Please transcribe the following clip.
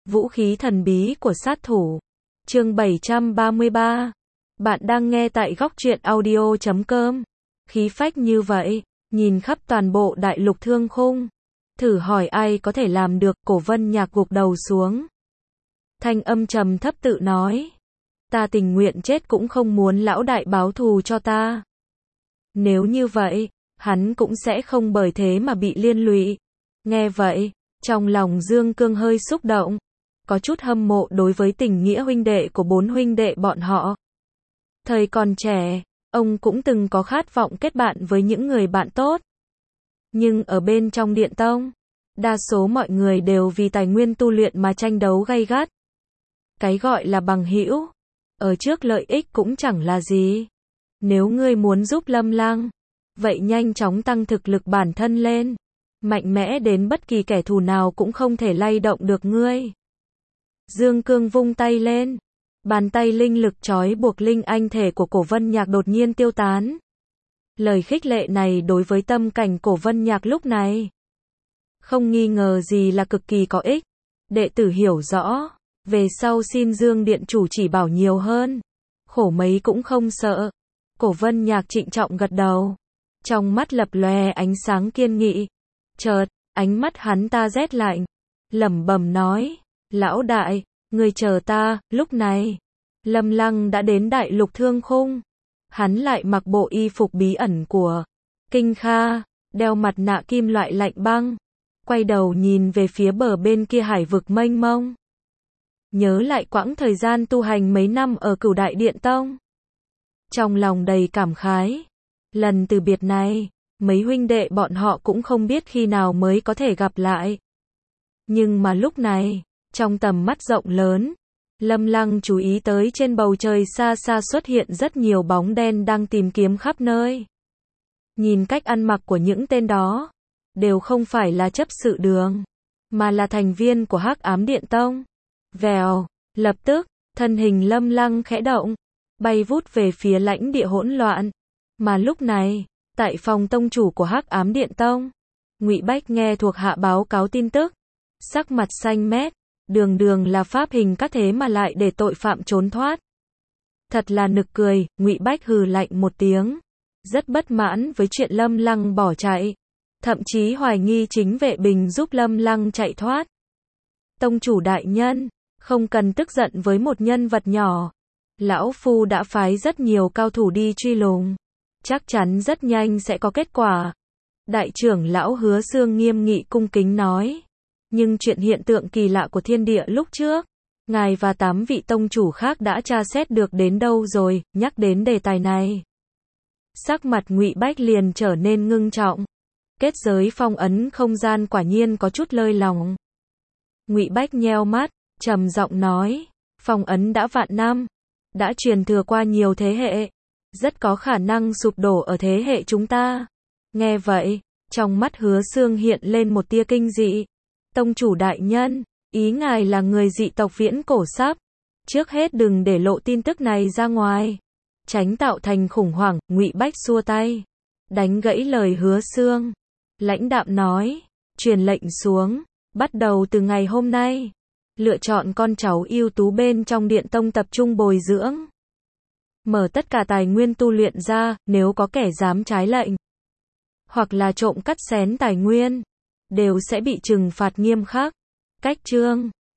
Vũ khí thần bí của sát thủ. Chương 733. Bạn đang nghe tại góc truyện audio.com. Khí phách như vậy, nhìn khắp toàn bộ đại lục thương khung. Thử hỏi ai có thể làm được, Cổ Vân Nhạc gục đầu xuống. Thanh âm trầm thấp tự nói. Ta tình nguyện chết cũng không muốn lão đại báo thù cho ta. Nếu như vậy, hắn cũng sẽ không bởi thế mà bị liên lụy. Nghe vậy, trong lòng Dương Cương hơi xúc động. Có chút hâm mộ đối với tình nghĩa huynh đệ của bốn huynh đệ bọn họ. Thời còn trẻ, ông cũng từng có khát vọng kết bạn với những người bạn tốt. Nhưng ở bên trong Điện Tông, đa số mọi người đều vì tài nguyên tu luyện mà tranh đấu gay gắt. Cái gọi là bằng hữu, ở trước lợi ích cũng chẳng là gì. Nếu ngươi muốn giúp Lâm Lăng, vậy nhanh chóng tăng thực lực bản thân lên. Mạnh mẽ đến bất kỳ kẻ thù nào cũng không thể lay động được ngươi. Dương Cương vung tay lên. Bàn tay linh lực trói buộc linh anh thể của Cổ Vân Nhạc đột nhiên tiêu tán. Lời khích lệ này đối với tâm cảnh Cổ Vân Nhạc lúc này, không nghi ngờ gì là cực kỳ có ích. Đệ tử hiểu rõ, về sau xin Dương Điện Chủ chỉ bảo nhiều hơn. Khổ mấy cũng không sợ. Cổ Vân Nhạc trịnh trọng gật đầu. Trong mắt lập lòe ánh sáng kiên nghị. Chợt, ánh mắt hắn ta rét lạnh. Lẩm bẩm nói, lão đại, người chờ ta. Lúc này, Lâm Lăng đã đến đại lục thương khung. Hắn lại mặc bộ y phục bí ẩn của Kinh Kha, đeo mặt nạ kim loại lạnh băng. Quay đầu nhìn về phía bờ bên kia hải vực mênh mông. Nhớ lại quãng thời gian tu hành mấy năm ở Cửu Đại Điện Tông. Trong lòng đầy cảm khái. Lần từ biệt này, mấy huynh đệ bọn họ cũng không biết khi nào mới có thể gặp lại. Nhưng mà lúc này, trong tầm mắt rộng lớn, Lâm Lăng chú ý tới trên bầu trời xa xa xuất hiện rất nhiều bóng đen đang tìm kiếm khắp nơi. Nhìn cách ăn mặc của những tên đó, đều không phải là chấp sự đường, mà là thành viên của Hắc Ám Điện Tông. Vèo, lập tức, thân hình Lâm Lăng khẽ động, bay vút về phía lãnh địa hỗn loạn. Mà lúc này, tại phòng tông chủ của Hắc Ám Điện Tông, Ngụy Bách nghe thuộc hạ báo cáo tin tức, sắc mặt xanh mét, đường đường là pháp hình các thế mà lại để tội phạm trốn thoát. Thật là nực cười. Ngụy Bách hừ lạnh một tiếng, rất bất mãn với chuyện Lâm Lăng bỏ chạy, thậm chí hoài nghi chính vệ binh giúp Lâm Lăng chạy thoát. Tông chủ đại nhân, không cần tức giận với một nhân vật nhỏ. Lão Phu đã phái rất nhiều cao thủ đi truy lùng. Chắc chắn rất nhanh sẽ có kết quả. Đại trưởng lão Hứa Xương nghiêm nghị cung kính nói. Nhưng chuyện hiện tượng kỳ lạ của thiên địa lúc trước, ngài và 8 vị tông chủ khác đã tra xét được đến đâu rồi? Nhắc đến đề tài này, sắc mặt Ngụy Bách liền trở nên ngưng trọng. Kết giới phong ấn không gian quả nhiên có chút lơi lỏng. Ngụy Bách nheo mắt, trầm giọng nói, phong ấn đã vạn năm, đã truyền thừa qua nhiều thế hệ, rất có khả năng sụp đổ ở thế hệ chúng ta. Nghe vậy, trong mắt Hứa Xương hiện lên một tia kinh dị. Tông chủ đại nhân, ý ngài là người dị tộc Viễn Cổ sắp. Trước hết đừng để lộ tin tức này ra ngoài, tránh tạo thành khủng hoảng. Ngụy Bách xua tay, đánh gãy lời Hứa Xương. Lãnh đạm nói, truyền lệnh xuống, bắt đầu từ ngày hôm nay, lựa chọn con cháu ưu tú bên trong Điện Tông tập trung bồi dưỡng. Mở tất cả tài nguyên tu luyện ra, nếu có kẻ dám trái lệnh, hoặc là trộm cắt xén tài nguyên, đều sẽ bị trừng phạt nghiêm khắc. Cách chương